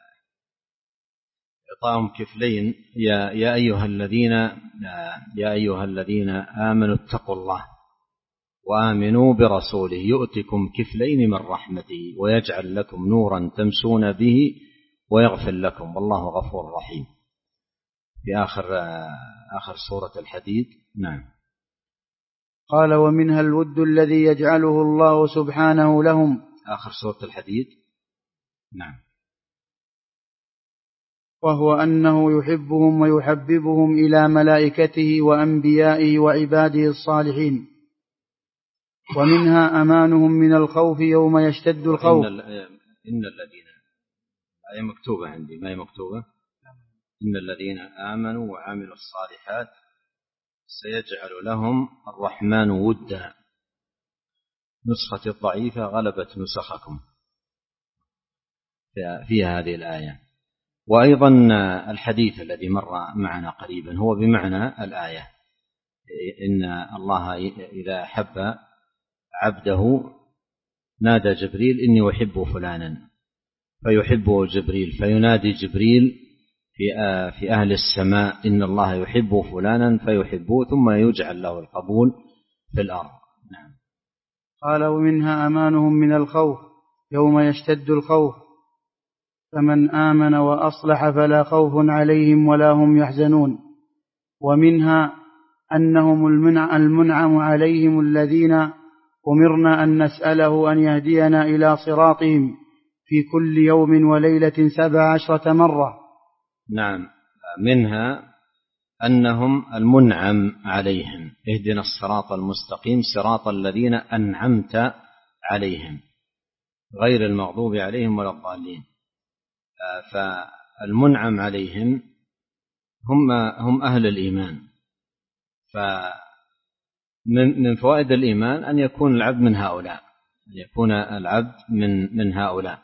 إعطاهم كفلين: يا يا أيها الذين يا أيها الذين آمنوا اتقوا الله وآمنوا برسوله يؤتكم كفلين من رحمته ويجعل لكم نورا تمشون به ويغفر لكم والله غفور رحيم. في آخر آخر سورة الحديد. نعم. قال: ومنها الود الذي يجعله الله سبحانه لهم. آخر سورة الحديد. نعم. وهو أنه يحبهم ويحببهم إلى ملائكته وأنبيائه وعباده الصالحين. ومنها أمانهم من الخوف يوم يشتد الخوف. إن, إن الذين هي مكتوبة عندي، ما هي مكتوبة؟ إن الذين آمنوا وعملوا الصالحات سيجعل لهم الرحمن ودا. نسختي الضعيفة غلبت نسخكم في هذه الآية. وأيضا الحديث الذي مر معنا قريبا هو بمعنى الآية: إن الله إذا أحب عبده نادى جبريل: إني أحب فلانا، فيحبه جبريل، فينادي جبريل في في أهل السماء: إن الله يحب فلانا، فيحبه، ثم يجعل له القبول في الأرض. نعم. قال: ومنها أمانهم من الخوف يوم يشتد الخوف، فمن آمن وأصلح فلا خوف عليهم ولا هم يحزنون. ومنها أنهم المنعم عليهم الذين أمرنا أن نسأله أن يهدينا إلى صراطهم في كل يوم وليلة سبع عشرة مرة. نعم. منها أنهم المنعم عليهم: اهدنا الصراط المستقيم صراط الذين أنعمت عليهم غير المغضوب عليهم ولا الضالين. فالمنعم عليهم هم هم أهل الإيمان. فمن فوائد الإيمان أن يكون العبد من هؤلاء، أن يكون العبد من من هؤلاء.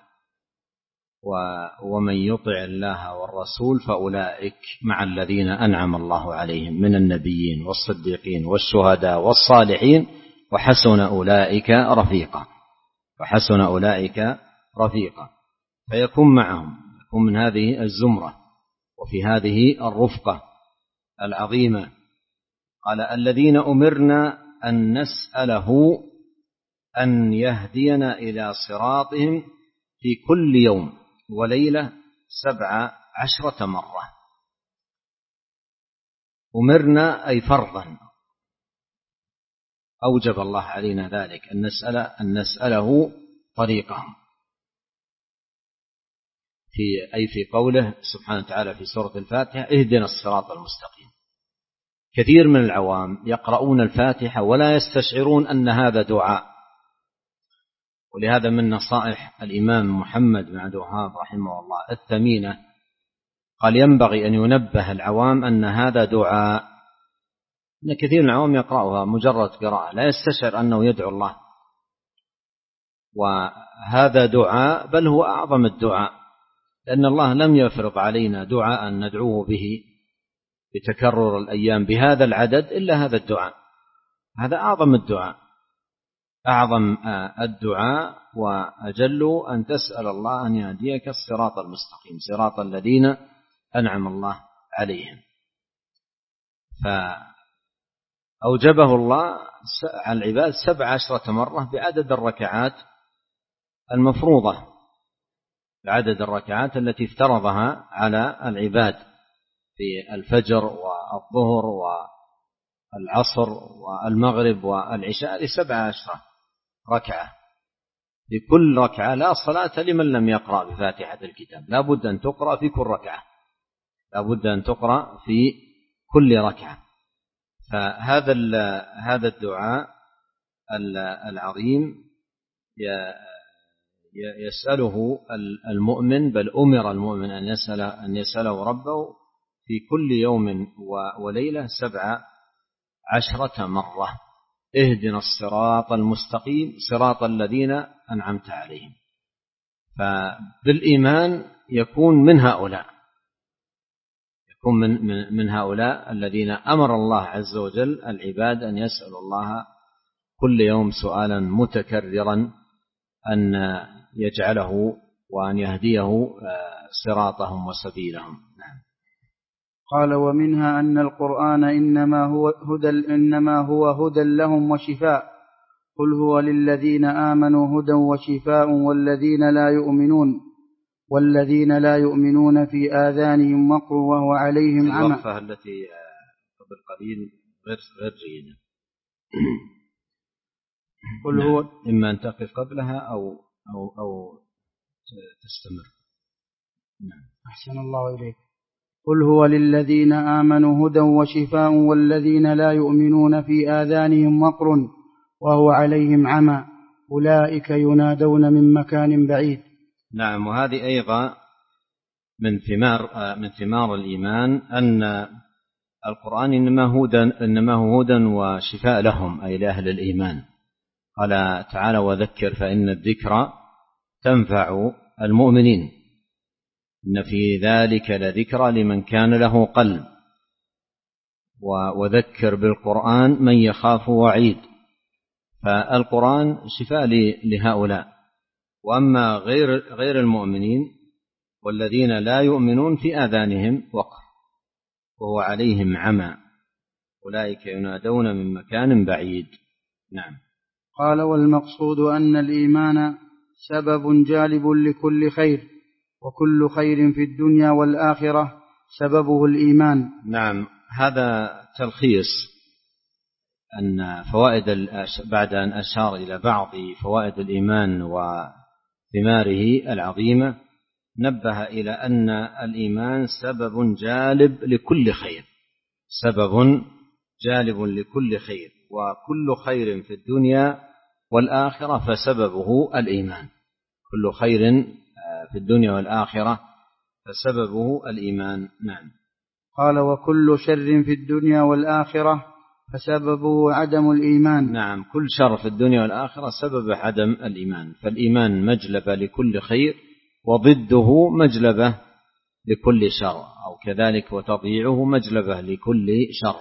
ومن يطع الله والرسول فأولئك مع الذين أنعم الله عليهم من النبيين والصديقين والشهداء والصالحين وحسن أولئك رفيقا وحسن أولئك رفيقا. فيكون معهم، يكون من هذه الزمرة وفي هذه الرفقة العظيمة. قال: الذين أمرنا أن نسأله أن يهدينا إلى صراطهم في كل يوم وليلة سبع عشرة مرة. أمرنا أي فرضا، أوجب الله علينا ذلك، أن نسأل أن نسأله طريقهم، في أي في قوله سبحانه وتعالى في سورة الفاتحة: اهدنا الصراط المستقيم. كثير من العوام يقرؤون الفاتحة ولا يستشعرون أن هذا دعاء، ولهذا من نصائح الإمام محمد بن عبد الوهاب رحمه الله الثمينة قال ينبغي أن ينبه العوام أن هذا دعاء، إن كثير من العوام يقرأها مجرد قراءة لا يستشعر أنه يدعو الله، وهذا دعاء بل هو أعظم الدعاء، لأن الله لم يفرض علينا دعاء ندعوه به بتكرر الأيام بهذا العدد إلا هذا الدعاء، هذا أعظم الدعاء، أعظم الدعاء وأجل أن تسأل الله أن يهديك الصراط المستقيم صراط الذين أنعم الله عليهم. فأوجبه الله على العباد سبع عشرة مرة بعدد الركعات المفروضة، بعدد الركعات التي افترضها على العباد في الفجر والظهر والعصر والمغرب والعشاء لسبع عشرة ركعة، لكل ركعة لا صلاة لمن لم يقرأ بفاتحة الكتاب، لا بد أن تقرأ في كل ركعة، لا بد أن تقرأ في كل ركعة. فهذا هذا الدعاء العظيم يسأله المؤمن، بل أمر المؤمن أن يسأل أن يسأله ربه في كل يوم وليلة سبع عشرة مرة، اهدنا الصراط المستقيم صراط الذين أنعمت عليهم. فبالإيمان يكون من هؤلاء، يكون من, من, من هؤلاء الذين أمر الله عز وجل العباد أن يسألوا الله كل يوم سؤالا متكررا أن يجعله وأن يهديه صراطهم وسبيلهم. قال ومنها أن القرآن إنما هو هدى إنما هو هدى لهم وشفاء، قل هو للذين آمنوا هدى وشفاء والذين لا يؤمنون والذين لا يؤمنون في آذانهم وقر وهو عليهم عمى. الوقفة التي قبل قليل غير غير جيدة. قل هو إما أن تقف قبلها أو أو أو تستمر. نعم. أحسن الله إليك. قل هو للذين آمنوا هدى وشفاء والذين لا يؤمنون في آذانهم وقر وهو عليهم عمى أولئك ينادون من مكان بعيد. نعم. وهذه أيضا من ثمار من ثمار الإيمان أن القرآن إنما هدى إنما هو هدى وشفاء لهم، أي لأهل الإيمان. قال تعالى وذكر فإن الذكرى تنفع المؤمنين، إن في ذلك لذكرى لمن كان له قلب، وذكر بالقرآن من يخاف وعيد. فالقرآن شفاء لهؤلاء. وأما غير غير المؤمنين والذين لا يؤمنون في آذانهم وقر وهو عليهم عمى أولئك ينادون من مكان بعيد. نعم. قال والمقصود أن الإيمان سبب جالب لكل خير، وكل خير في الدنيا والآخرة سببه الإيمان. نعم. هذا تلخيص أن فوائد بعد أن أشار إلى بعض فوائد الإيمان وثماره العظيمة، نبه إلى أن الإيمان سبب جالب لكل خير، سبب جالب لكل خير، وكل خير في الدنيا والآخرة فسببه الإيمان، كل خير في الدنيا والآخرة فسببه الإيمان. نعم. قال وكل شر في الدنيا والآخرة فسببه عدم الإيمان. نعم. كل شر في الدنيا والآخرة سبب عدم الإيمان، فالإيمان مجلبة لكل خير وضده مجلبة لكل شر، أو كذلك وتضييعه مجلبة لكل شر.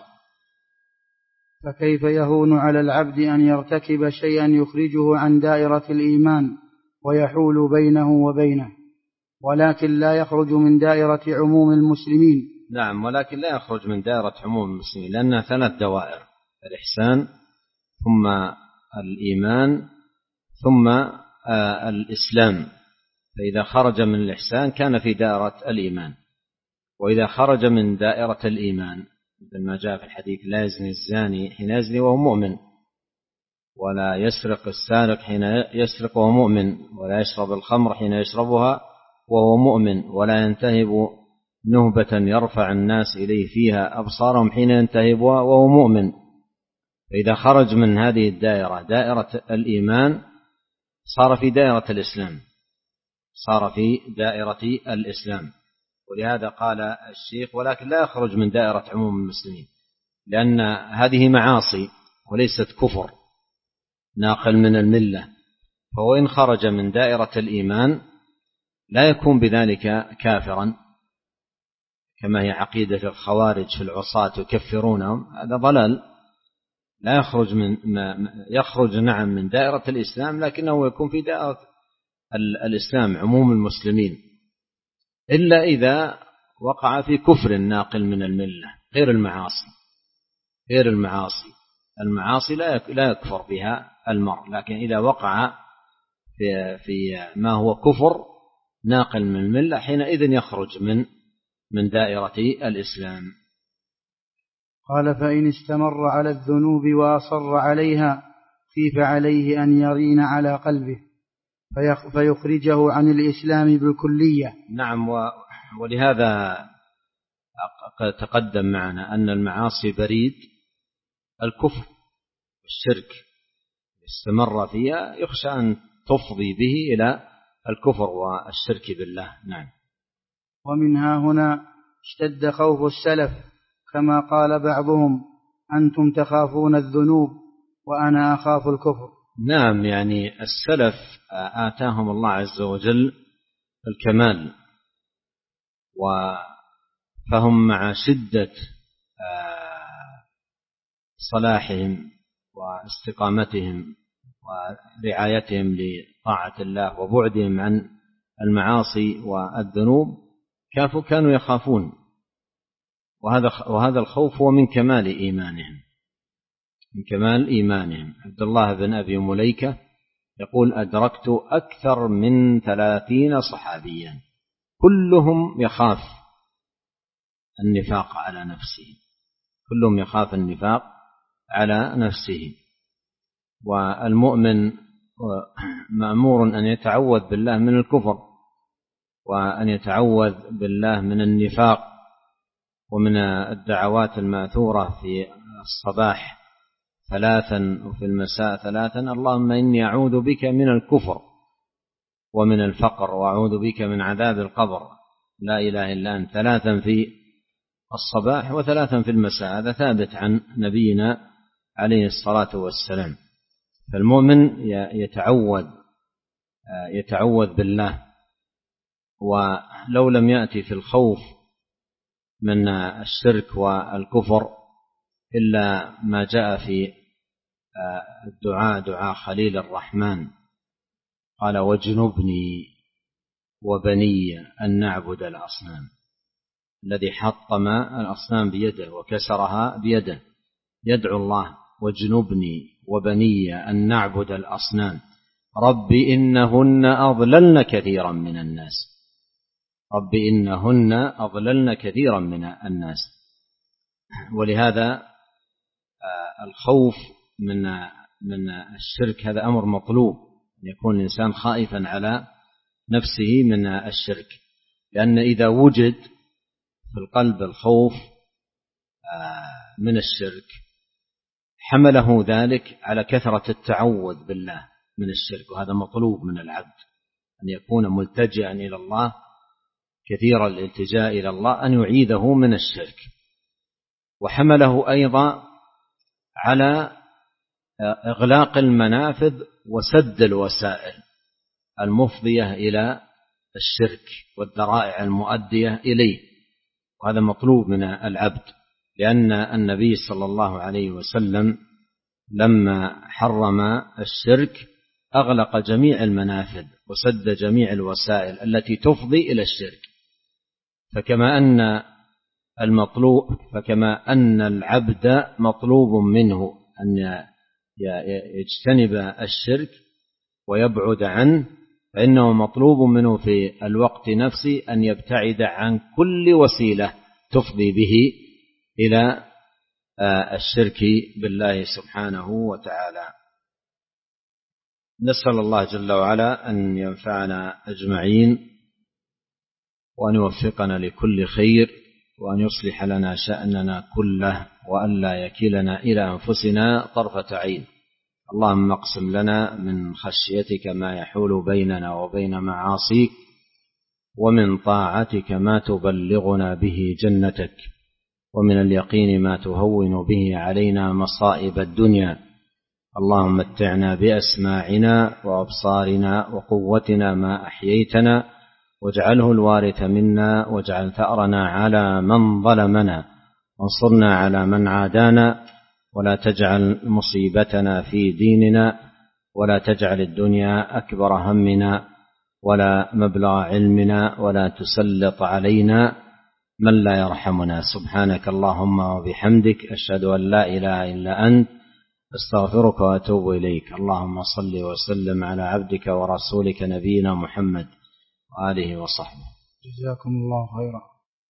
فكيف يهون على العبد أن يرتكب شيئا يخرجه عن دائرة الإيمان ويحول بينه وبينه، ولكن لا يخرج من دائرة عموم المسلمين. نعم. ولكن لا يخرج من دائرة عموم المسلمين، لأنها ثلاث دوائر: الإحسان ثم الإيمان ثم آه الإسلام. فإذا خرج من الإحسان كان في دائرة الإيمان، وإذا خرج من دائرة الإيمان مثل ما جاء في الحديث لا يزني الزاني حين يزني وهو مؤمن، ولا يسرق السارق حين يسرق وهو مؤمن، ولا يشرب الخمر حين يشربها وهو مؤمن، ولا ينتهب نهبة يرفع الناس إليه فيها أبصارهم حين ينتهبها وهو مؤمن. فإذا خرج من هذه الدائرة دائرة الإيمان صار في دائرة الإسلام، صار في دائرة الإسلام. ولهذا قال الشيخ: ولكن لا يخرج من دائرة عموم المسلمين، لأن هذه معاصي وليست كفر ناقل من الملة، فهو إن خرج من دائرة الإيمان لا يكون بذلك كافرا كما هي عقيدة الخوارج في العصاة يكفرونهم، هذا ضلال. لا يخرج من ما يخرج نعم من دائرة الإسلام، لكنه يكون في دائرة الإسلام عموم المسلمين، إلا إذا وقع في كفر ناقل من الملة، غير المعاصي. غير المعاصي المعاصي لا يكفر بها المرء، لكن إذا وقع في في ما هو كفر ناقل من الملة حينئذ يخرج من من دائرة الإسلام. قال: فإن استمر على الذنوب وأصر عليها خيف عليه أن يرين على قلبه فيخرجه عن الإسلام بالكلية. نعم، ولهذا تقدم معنا أن المعاصي بريد الكفر والشرك، استمر فيها يخشى أن تفضي به إلى الكفر والشرك بالله. نعم. ومنها هنا اشتد خوف السلف، كما قال بعضهم: أنتم تخافون الذنوب وأنا أخاف الكفر. نعم، يعني السلف آتاهم الله عز وجل الكمال، فهم مع شدة صلاحهم واستقامتهم ورعايتهم لطاعة الله وبعدهم عن المعاصي والذنوب كانوا يخافون، وهذا وهذا الخوف هو من كمال إيمانهم من كمال إيمانهم. عبد الله بن أبي مليكة يقول: أدركت أكثر من ثلاثين صحابيا كلهم يخاف النفاق على نفسه، كلهم يخاف النفاق على نفسه. والمؤمن مأمور أن يتعوذ بالله من الكفر، وأن يتعوذ بالله من النفاق، ومن الدعوات الماثورة في الصباح ثلاثا وفي المساء ثلاثا: اللهم إني أعوذ بك من الكفر ومن الفقر وأعوذ بك من عذاب القبر، لا إله إلا أنت، ثلاثا في الصباح وثلاثا في المساء. هذا ثابت عن نبينا عليه الصلاة والسلام. فالمؤمن يتعوذ يتعوذ بالله، ولو لم يأتي في الخوف من الشرك والكفر إلا ما جاء في الدعاء، دعاء خليل الرحمن، قال: واجنبني وبني أن نعبد الأصنام. الذي حطم الأصنام بيده وكسرها بيده يدعو الله: واجنبني وبني أن نعبد الأصنام رب إنهن أضللن كثيرا من الناس رب إنهن أضللن كثيرا من الناس. ولهذا الخوف من من الشرك هذا أمر مطلوب، أن يكون الإنسان خائفا على نفسه من الشرك، لأن إذا وجد في القلب الخوف من الشرك حمله ذلك على كثرة التعوذ بالله من الشرك، وهذا مطلوب من العبد، أن يكون ملتجئا إلى الله كثير الالتجاء إلى الله، أن يعيذه من الشرك. وحمله أيضا على إغلاق المنافذ وسد الوسائل المفضية إلى الشرك والذرائع المؤدية إليه، وهذا مطلوب من العبد، لأن النبي صلى الله عليه وسلم لما حرم الشرك أغلق جميع المنافذ وسد جميع الوسائل التي تفضي إلى الشرك. فكما أن المطلوب فكما أن العبد مطلوب منه أن يجتنب الشرك ويبعد عنه، فإنه مطلوب منه في الوقت نفسه أن يبتعد عن كل وسيلة تفضي به إلى الشرك بالله سبحانه وتعالى. نسأل الله جل وعلا أن ينفعنا أجمعين، وأن يوفقنا لكل خير، وأن يصلح لنا شأننا كله، وأن لا يكلنا إلى أنفسنا طرفة عين. اللهم اقسم لنا من خشيتك ما يحول بيننا وبين معاصيك، ومن طاعتك ما تبلغنا به جنتك، ومن اليقين ما تهون به علينا مصائب الدنيا. اللهم متعنا بأسماعنا وأبصارنا وقوتنا ما أحييتنا، واجعله الوارث منا، واجعل ثأرنا على من ظلمنا، وانصرنا على من عادانا، ولا تجعل مصيبتنا في ديننا، ولا تجعل الدنيا أكبر همنا ولا مبلغ علمنا، ولا تسلط علينا من لا يرحمنا. سبحانك اللهم وبحمدك، أشهد أن لا إله إلا أنت، أستغفرك وأتوب إليك. اللهم صل وسلم على عبدك ورسولك نبينا محمد وآله وصحبه. جزاكم الله خيرا.